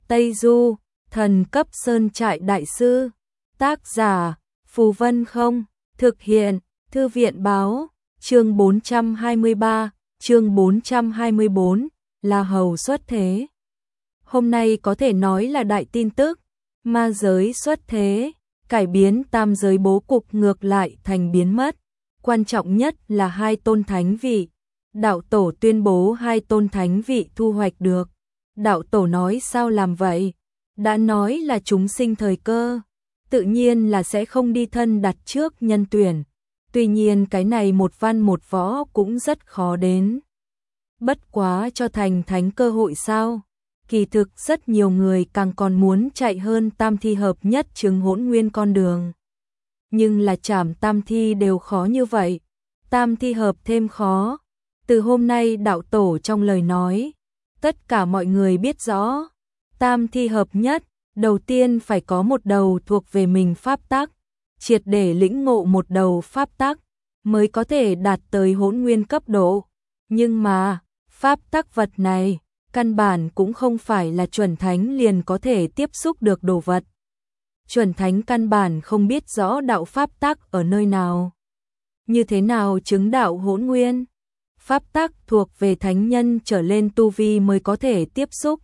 Tây Du, thần cấp sơn trại đại sư. Tác giả, Phù Vân Không. Thực hiện, Thư viện báo. Chương 423, chương 424, La Hầu xuất thế. Hôm nay có thể nói là đại tin tức, ma giới xuất thế, cải biến tam giới bố cục ngược lại thành biến mất. Quan trọng nhất là 2 tôn thánh vị. Đạo tổ tuyên bố 2 tôn thánh vị thu hoạch được. Đạo tổ nói sao làm vậy? Đã nói là chúng sinh thời cơ, tự nhiên là sẽ không đi thân đặt trước nhân tuyển. Tuy nhiên cái này một văn một võ cũng rất khó đến. Bất quá cho thành thánh cơ hội sao? Kỳ thực rất nhiều người càng còn muốn chạy hơn tam thi hợp nhất chứng hỗn nguyên con đường. Nhưng là trảm tam thi đều khó như vậy, tam thi hợp thêm khó. Từ hôm nay đạo tổ trong lời nói, tất cả mọi người biết rõ, tam thi hợp nhất, đầu tiên phải có một đầu thuộc về mình pháp tắc, triệt để lĩnh ngộ một đầu pháp tắc, mới có thể đạt tới hỗn nguyên cấp độ. Nhưng mà, pháp tắc vật này, căn bản cũng không phải là chuẩn thánh liền có thể tiếp xúc được đồ vật. Chuẩn thánh căn bản không biết rõ đạo pháp tắc ở nơi nào. Như thế nào chứng đạo hỗn nguyên? Pháp tắc thuộc về thánh nhân trở lên tu vi mới có thể tiếp xúc.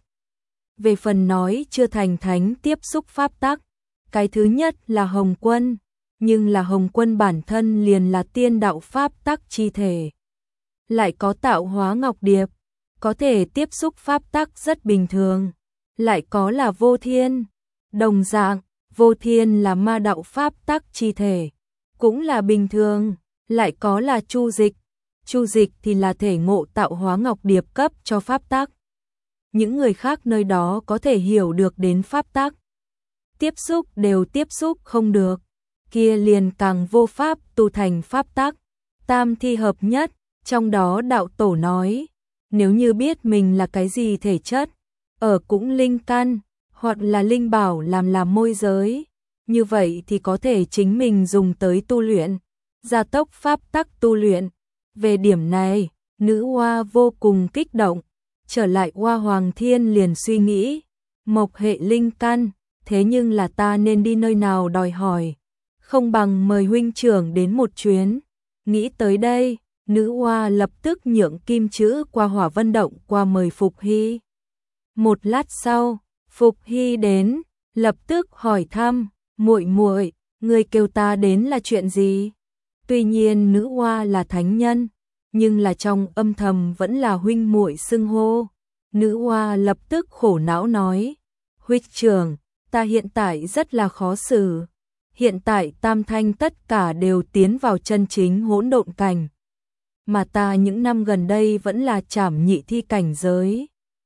Về phần nói chưa thành thánh tiếp xúc pháp tắc, cái thứ nhất là Hồng Quân, nhưng là Hồng Quân bản thân liền là tiên đạo pháp tắc chi thể. Lại có tạo hóa ngọc điệp, có thể tiếp xúc pháp tắc rất bình thường. Lại có là Vô Thiên, đồng dạng, Vô Thiên là ma đạo pháp tắc chi thể, cũng là bình thường. Lại có là Chu Dịch, Chu Dịch thì là thể ngộ tạo hóa ngọc điệp cấp cho pháp tắc. Những người khác nơi đó có thể hiểu được đến pháp tắc, tiếp xúc đều tiếp xúc không được, kia liền càng vô pháp tu thành pháp tắc. Tam thi hợp nhất, trong đó đạo tổ nói, nếu như biết mình là cái gì thể chất, ở cũng linh căn, hoặc là linh bảo làm môi giới, như vậy thì có thể chính mình dùng tới tu luyện, gia tốc pháp tắc tu luyện. Về điểm này, nữ hoa vô cùng kích động, trở lại Hoa Hoàng Thiên liền suy nghĩ, mộc hệ linh căn, thế nhưng là ta nên đi nơi nào đòi hỏi, không bằng mời huynh trưởng đến một chuyến. Nghĩ tới đây, nữ hoa lập tức nhượng kim chữ qua Hỏa Vân Động qua mời Phục Hy. Một lát sau, Phục Hy đến, lập tức hỏi thăm, muội muội, người kêu ta đến là chuyện gì? Tuy nhiên nữ hoa là thánh nhân, nhưng là trong âm thầm vẫn là huynh muội xưng hô. Nữ hoa lập tức khổ não nói, huynh trưởng, ta hiện tại rất là khó xử. Hiện tại tam thanh tất cả đều tiến vào chân chính hỗn độn cảnh, mà ta những năm gần đây vẫn là trảm nhị thi cảnh giới,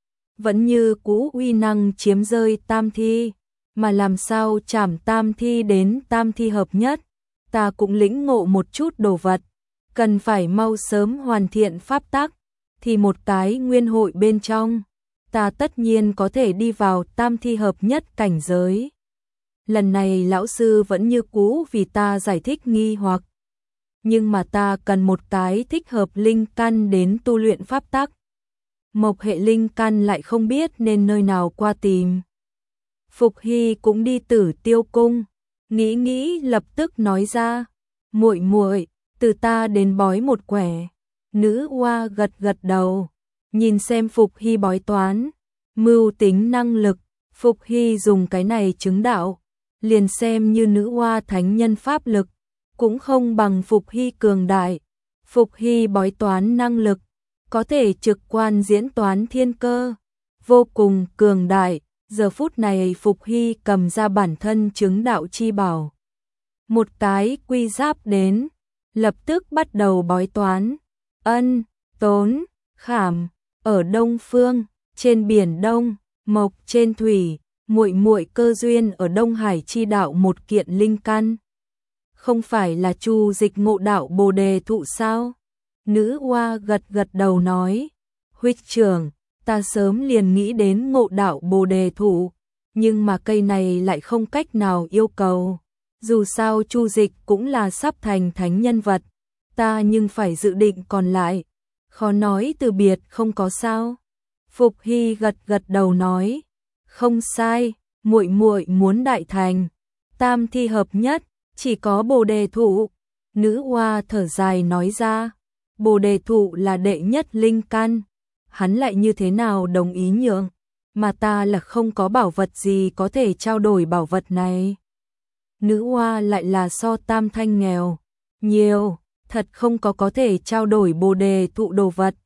vẫn như cũ uy năng chiếm rơi tam thi, mà làm sao trảm tam thi đến tam thi hợp nhất, ta cũng lĩnh ngộ một chút đồ vật, cần phải mau sớm hoàn thiện pháp tắc, thì một cái nguyên hội bên trong, ta tất nhiên có thể đi vào tam thi hợp nhất cảnh giới. Lần này lão sư vẫn như cũ vì ta giải thích nghi hoặc, nhưng mà ta cần một cái thích hợp linh căn đến tu luyện pháp tắc. Mộc hệ linh căn lại không biết nên nơi nào qua tìm. Phục Hy cũng đi Tử Tiêu cung, nghĩ lập tức nói ra, muội muội, từ ta đến bói một quẻ. Nữ hoa gật đầu, nhìn xem Phục Hy bói toán, mưu tính năng lực, Phục Hy dùng cái này chứng đạo, liền xem như nữ hoa thánh nhân pháp lực, cũng không bằng Phục Hy cường đại. Phục Hy bói toán năng lực, có thể trực quan diễn toán thiên cơ, vô cùng cường đại. Giờ phút này Phục Hy cầm ra bản thân chứng đạo chi bảo, một cái quy giáp đến, lập tức bắt đầu bói toán. Ân, tốn, khảm, ở Đông Phương, trên biển Đông, mộc trên thủy, muội muội cơ duyên ở Đông Hải chi đạo một kiện linh căn. Không phải là Chu Dịch ngộ đạo Bồ Đề thụ sao? Nữ hoa gật đầu nói, huynh trưởng, ta sớm liền nghĩ đến ngộ đạo Bồ Đề thụ, nhưng mà cây này lại không cách nào yêu cầu. Dù sao Chu Dịch cũng là sắp thành thánh nhân vật, ta nhưng phải dự định còn lại, khó nói từ biệt không có sao. Phục Hy gật đầu nói, không sai, muội muội muốn đại thành, tam thi hợp nhất, chỉ có Bồ Đề thụ. Nữ oa thở dài nói ra, Bồ Đề thụ là đệ nhất linh căn, hắn lại như thế nào đồng ý nhượng, mà ta là không có bảo vật gì có thể trao đổi bảo vật này. Nữ oa lại là so tam thanh nghèo, nhiều, thật không có thể trao đổi Bồ Đề thụ đồ vật.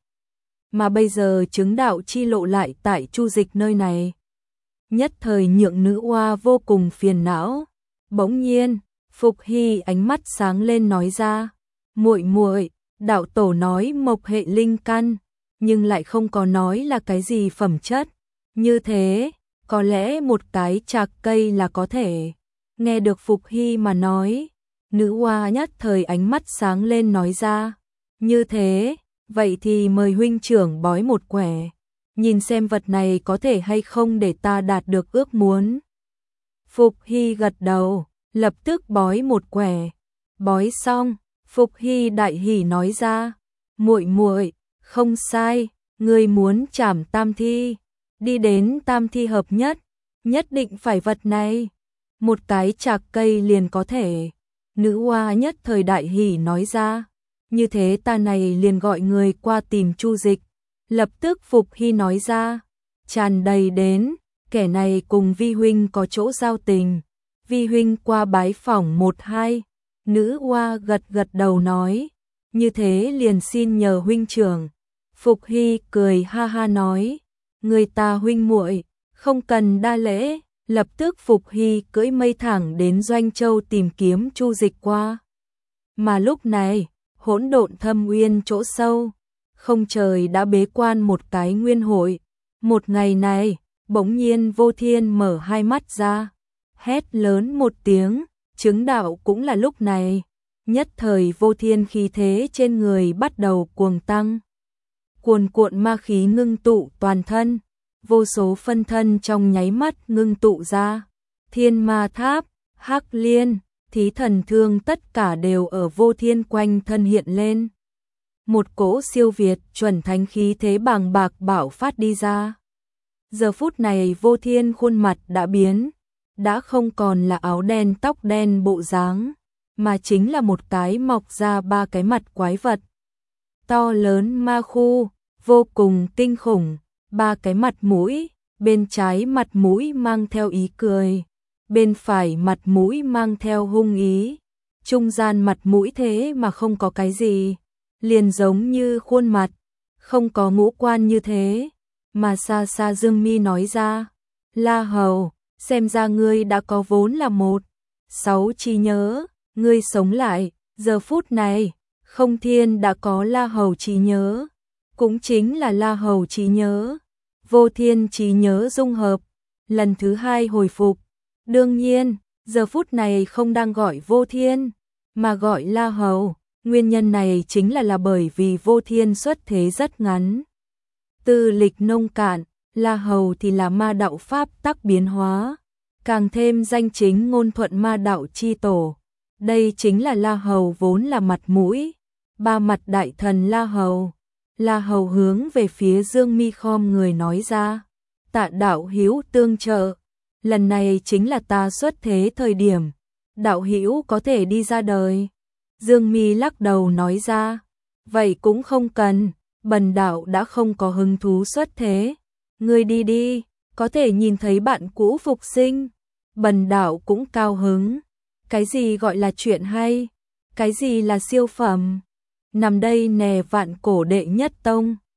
Mà bây giờ chứng đạo chi lộ lại tại Chu Dịch nơi này. Nhất thời nhượng nữ oa vô cùng phiền não. Bỗng nhiên, Phục Hy ánh mắt sáng lên nói ra, muội muội, đạo tổ nói mộc hệ linh căn, nhưng lại không có nói là cái gì phẩm chất. Như thế, có lẽ một cái trạc cây là có thể. Nghe được Phục Hy mà nói, nữ oa nhất thời ánh mắt sáng lên nói ra, như thế, vậy thì mời huynh trưởng bói một quẻ, nhìn xem vật này có thể hay không để ta đạt được ước muốn. Phục Hy gật đầu, lập tức bói một quẻ. Bói xong, Phục Hy đại hỉ nói ra, muội muội, không sai, ngươi muốn trảm tam thi, đi đến tam thi hợp nhất, nhất định phải vật này, một cái trạc cây liền có thể. Nữ oa nhất thời đại hỉ nói ra, như thế ta này liền gọi người qua tìm Chu Dịch. Lập tức Phục Hy nói ra, tràn đầy đến, kẻ này cùng vi huynh có chỗ giao tình, vi huynh qua bái phỏng 1-2. Nữ oa gật đầu nói, như thế liền xin nhờ huynh trưởng. Phục Hy cười ha ha nói, người ta huynh muội không cần đa lễ. Lập tức Phục Hy cưỡi mây thẳng đến Doanh Châu tìm kiếm Chu Dịch qua. Mà lúc này, hỗn độn thâm uyên chỗ sâu, không trời đã bế quan một cái nguyên hội. Một ngày này, bỗng nhiên Vô Thiên mở hai mắt ra, hét lớn một tiếng, chứng đạo cũng là lúc này. Nhất thời Vô Thiên khí thế trên người bắt đầu cuồng tăng. Cuồn cuộn ma khí ngưng tụ toàn thân, vô số phân thân trong nháy mắt ngưng tụ ra. Thiên Ma Tháp, Hắc Liên, Thí Thần Thương tất cả đều ở Vô Thiên quanh thân hiện lên. Một cỗ siêu việt chuẩn thánh khí thế bàng bạc bạo phát đi ra. Giờ phút này Vô Thiên khuôn mặt đã biến, đã không còn là áo đen tóc đen bộ dáng, mà chính là một cái mọc ra ba cái mặt quái vật. To lớn ma khu, vô cùng kinh khủng, ba cái mặt mũi, bên trái mặt mũi mang theo ý cười, bên phải mặt mũi mang theo hung ý, trung gian mặt mũi thế mà không có cái gì, liền giống như khuôn mặt, không có ngũ quan như thế. Mà xa xa Dương Mi nói ra, La Hầu, xem ra ngươi đã có vốn là 1-6 trí nhớ, ngươi sống lại, giờ phút này, Không Thiên đã có La Hầu trí nhớ, cũng chính là La Hầu trí nhớ, Vô Thiên trí nhớ dung hợp, lần thứ 2 hồi phục. Đương nhiên, giờ phút này không đang gọi Vô Thiên, mà gọi La Hầu, nguyên nhân này chính là bởi vì Vô Thiên xuất thế rất ngắn. Tư lịch nông cạn, La Hầu thì là ma đạo pháp tắc biến hóa, càng thêm danh chính ngôn thuận ma đạo chi tổ. Đây chính là La Hầu vốn là mặt mũi, ba mặt đại thần La Hầu. La Hầu hướng về phía Dương Mi khom người nói ra, tạ đạo hữu tương trợ, lần này chính là ta xuất thế thời điểm, đạo hữu có thể đi ra đời. Dương Mi lắc đầu nói ra, vậy cũng không cần, bần đạo đã không có hứng thú xuất thế, ngươi đi đi, có thể nhìn thấy bạn cũ phục sinh, bần đạo cũng cao hứng. Cái gì gọi là chuyện hay, cái gì là siêu phẩm, nằm đây nè vạn cổ đệ nhất tông.